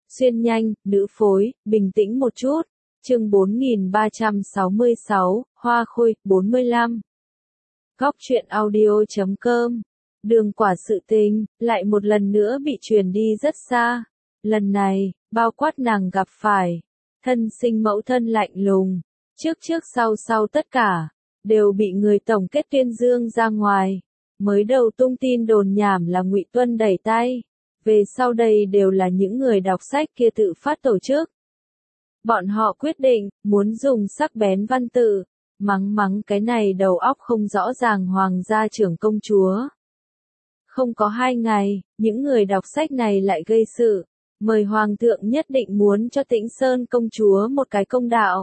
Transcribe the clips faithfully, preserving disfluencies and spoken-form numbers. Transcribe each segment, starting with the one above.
Xuyên nhanh, nữ phối, bình tĩnh một chút. Chương bốn nghìn ba trăm sáu mươi sáu, Hoa Khôi, bốn mươi lăm. Góc truyện audio chấm com. Đường quả sự tình, lại một lần nữa bị truyền đi rất xa. Lần này, bao quát nàng gặp phải. Thân sinh mẫu thân lạnh lùng. Trước trước sau sau tất cả, đều bị người tổng kết tuyên dương ra ngoài. Mới đầu tung tin đồn nhảm là Ngụy Tuân đẩy tay. Về sau đây đều là những người đọc sách kia tự phát tổ chức. Bọn họ quyết định, muốn dùng sắc bén văn tự, mắng mắng cái này đầu óc không rõ ràng hoàng gia trưởng công chúa. Không có hai ngày, những người đọc sách này lại gây sự, mời hoàng thượng nhất định muốn cho Tĩnh Sơn công chúa một cái công đạo.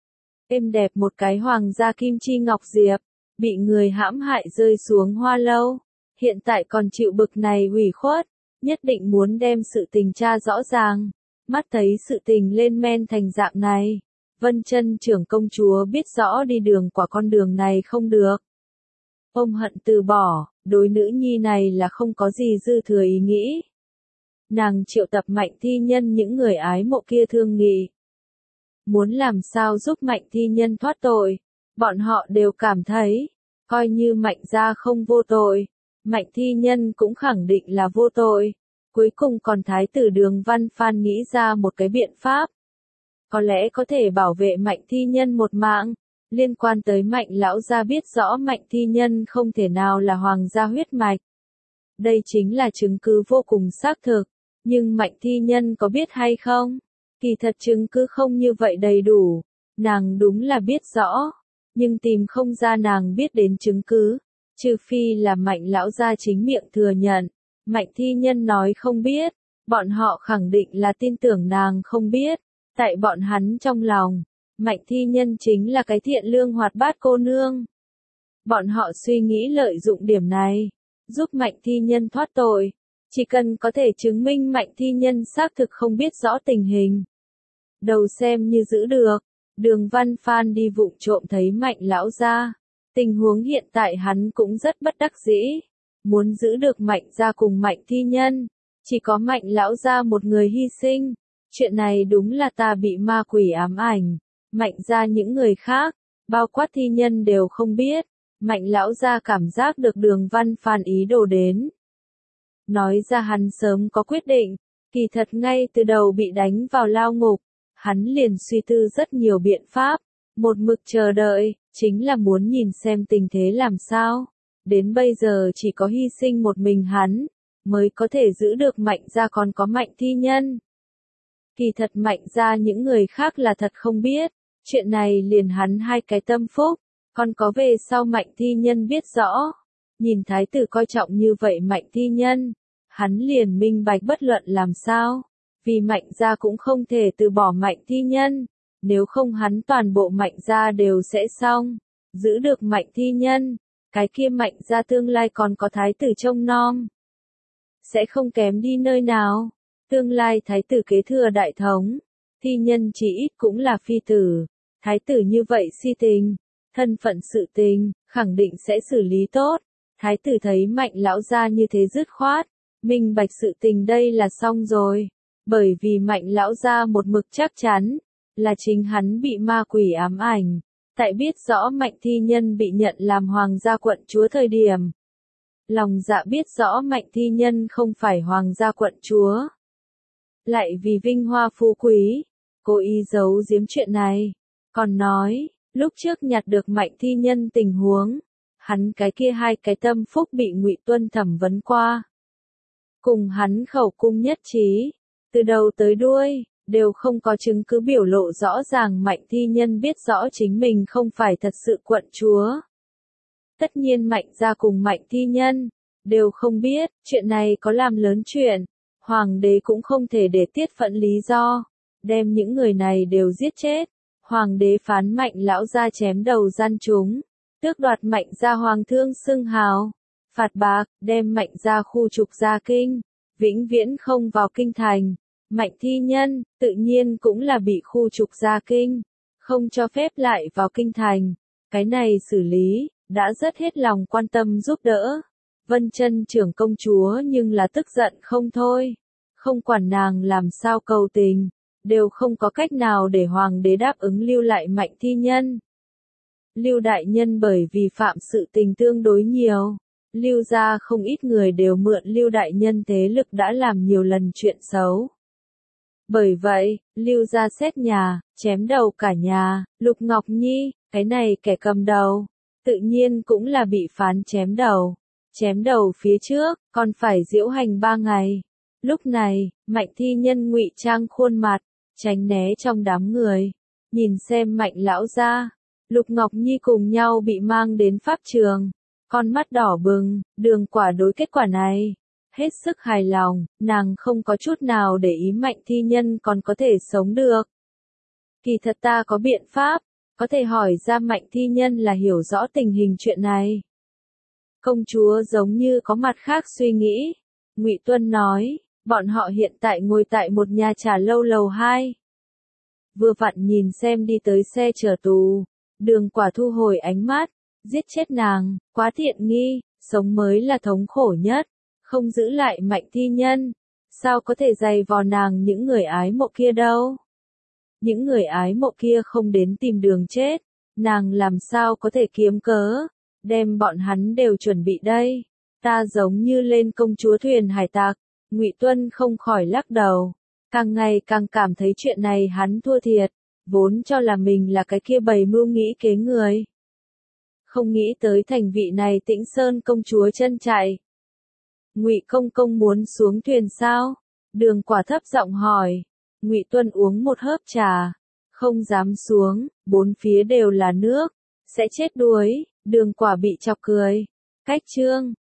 Êm đẹp một cái hoàng gia kim chi ngọc diệp, bị người hãm hại rơi xuống hoa lâu, hiện tại còn chịu bực này hủy khuất, nhất định muốn đem sự tình tra rõ ràng. Mắt thấy sự tình lên men thành dạng này, Vân Chân trưởng công chúa biết rõ đi đường quả con đường này không được. Ông hận từ bỏ, đối nữ nhi này là không có gì dư thừa ý nghĩ. Nàng triệu tập Mạnh Thi Nhân những người ái mộ kia thương nghị. Muốn làm sao giúp Mạnh Thi Nhân thoát tội, bọn họ đều cảm thấy, coi như Mạnh gia không vô tội, Mạnh Thi Nhân cũng khẳng định là vô tội. Cuối cùng còn Thái tử Đường Văn Phan nghĩ ra một cái biện pháp. Có lẽ có thể bảo vệ Mạnh Thi Nhân một mạng. Liên quan tới Mạnh lão gia biết rõ Mạnh Thi Nhân không thể nào là hoàng gia huyết mạch. Đây chính là chứng cứ vô cùng xác thực. Nhưng Mạnh Thi Nhân có biết hay không? Kỳ thật chứng cứ không như vậy đầy đủ. Nàng đúng là biết rõ. Nhưng tìm không ra nàng biết đến chứng cứ. Trừ phi là Mạnh lão gia chính miệng thừa nhận. Mạnh Thi Nhân nói không biết, bọn họ khẳng định là tin tưởng nàng không biết, tại bọn hắn trong lòng, Mạnh Thi Nhân chính là cái thiện lương hoạt bát cô nương. Bọn họ suy nghĩ lợi dụng điểm này, giúp Mạnh Thi Nhân thoát tội, chỉ cần có thể chứng minh Mạnh Thi Nhân xác thực không biết rõ tình hình. Đầu xem như giữ được, Đường Văn Phan đi vụng trộm thấy Mạnh lão gia, tình huống hiện tại hắn cũng rất bất đắc dĩ. Muốn giữ được Mạnh gia cùng Mạnh Thi Nhân, chỉ có Mạnh lão gia một người hy sinh. Chuyện này đúng là ta bị ma quỷ ám ảnh. Mạnh gia những người khác, bao quát Thi Nhân đều không biết. Mạnh lão gia cảm giác được Đường Văn Phan ý đồ đến. Nói ra hắn sớm có quyết định, kỳ thật ngay từ đầu bị đánh vào lao ngục, hắn liền suy tư rất nhiều biện pháp, một mực chờ đợi, chính là muốn nhìn xem tình thế làm sao. Đến bây giờ chỉ có hy sinh một mình hắn, mới có thể giữ được Mạnh gia còn có Mạnh Thi Nhân. Kỳ thật Mạnh gia những người khác là thật không biết, chuyện này liền hắn hai cái tâm phúc, còn có về sau Mạnh Thi Nhân biết rõ. Nhìn thái tử coi trọng như vậy Mạnh Thi Nhân, hắn liền minh bạch bất luận làm sao, vì Mạnh gia cũng không thể từ bỏ Mạnh Thi Nhân, nếu không hắn toàn bộ Mạnh gia đều sẽ xong, giữ được Mạnh Thi Nhân. Cái kia Mạnh gia tương lai còn có thái tử trông nom. Sẽ không kém đi nơi nào. Tương lai thái tử kế thừa đại thống. Thi Nhân chỉ ít cũng là phi tử. Thái tử như vậy si tình. Thân phận sự tình, khẳng định sẽ xử lý tốt. Thái tử thấy Mạnh lão gia như thế dứt khoát. Minh bạch sự tình đây là xong rồi. Bởi vì Mạnh lão gia một mực chắc chắn. Là chính hắn bị ma quỷ ám ảnh. Tại biết rõ Mạnh Thi Nhân bị nhận làm hoàng gia quận chúa thời điểm. Lòng dạ biết rõ Mạnh Thi Nhân không phải hoàng gia quận chúa. Lại vì vinh hoa phú quý, cố ý giấu giếm chuyện này. Còn nói, lúc trước nhặt được Mạnh Thi Nhân tình huống, hắn cái kia hai cái tâm phúc bị Ngụy Tuân thẩm vấn qua. Cùng hắn khẩu cung nhất trí, từ đầu tới đuôi. Đều không có chứng cứ biểu lộ rõ ràng Mạnh Thi Nhân biết rõ chính mình không phải thật sự quận chúa. Tất nhiên Mạnh gia cùng Mạnh Thi Nhân, đều không biết, chuyện này có làm lớn chuyện. Hoàng đế cũng không thể để tiết phận lý do, đem những người này đều giết chết. Hoàng đế phán Mạnh lão gia chém đầu gian chúng, tước đoạt Mạnh gia hoàng thương xưng hào, phạt bạc, đem Mạnh gia khu trục ra kinh, vĩnh viễn không vào kinh thành. Mạnh Thi Nhân, tự nhiên cũng là bị khu trục ra kinh, không cho phép lại vào kinh thành. Cái này xử lý, đã rất hết lòng quan tâm giúp đỡ. Vân Chân trưởng công chúa nhưng là tức giận không thôi. Không quản nàng làm sao cầu tình, đều không có cách nào để hoàng đế đáp ứng lưu lại Mạnh Thi Nhân. Lưu đại nhân bởi vì phạm sự tình tương đối nhiều, Lưu gia không ít người đều mượn Lưu đại nhân thế lực đã làm nhiều lần chuyện xấu. Bởi vậy, Lưu gia xét nhà, chém đầu cả nhà, Lục Ngọc Nhi, cái này kẻ cầm đầu, tự nhiên cũng là bị phán chém đầu. Chém đầu phía trước, còn phải diễu hành ba ngày. Lúc này, Mạnh Thi Nhân ngụy trang khuôn mặt, tránh né trong đám người, nhìn xem Mạnh lão gia, Lục Ngọc Nhi cùng nhau bị mang đến pháp trường, con mắt đỏ bừng, Đường Quả đối kết quả này hết sức hài lòng, nàng không có chút nào để ý Mạnh Thi Nhân còn có thể sống được. Kỳ thật ta có biện pháp, có thể hỏi ra Mạnh Thi Nhân là hiểu rõ tình hình chuyện này. Công chúa giống như có mặt khác suy nghĩ. Ngụy Tuân nói, bọn họ hiện tại ngồi tại một nhà trà lâu lầu hai. Vừa vặn nhìn xem đi tới xe chở tù, Đường Quả thu hồi ánh mắt, giết chết nàng, quá tiện nghi, sống mới là thống khổ nhất, không giữ lại Mạnh Thi Nhân, sao có thể dày vò nàng những người ái mộ kia đâu. Những người ái mộ kia không đến tìm đường chết, nàng làm sao có thể kiếm cớ, đem bọn hắn đều chuẩn bị đây, ta giống như lên công chúa thuyền hải tặc. Ngụy Tuân không khỏi lắc đầu, càng ngày càng cảm thấy chuyện này hắn thua thiệt, vốn cho là mình là cái kia bày mưu nghĩ kế người. Không nghĩ tới thành vị này Tĩnh Sơn công chúa chân chạy. Ngụy công công muốn xuống thuyền sao? Đường Quả thấp giọng hỏi. Ngụy Tuân uống một hớp trà, không dám xuống, bốn phía đều là nước, sẽ chết đuối. Đường Quả bị chọc cười. Cách chương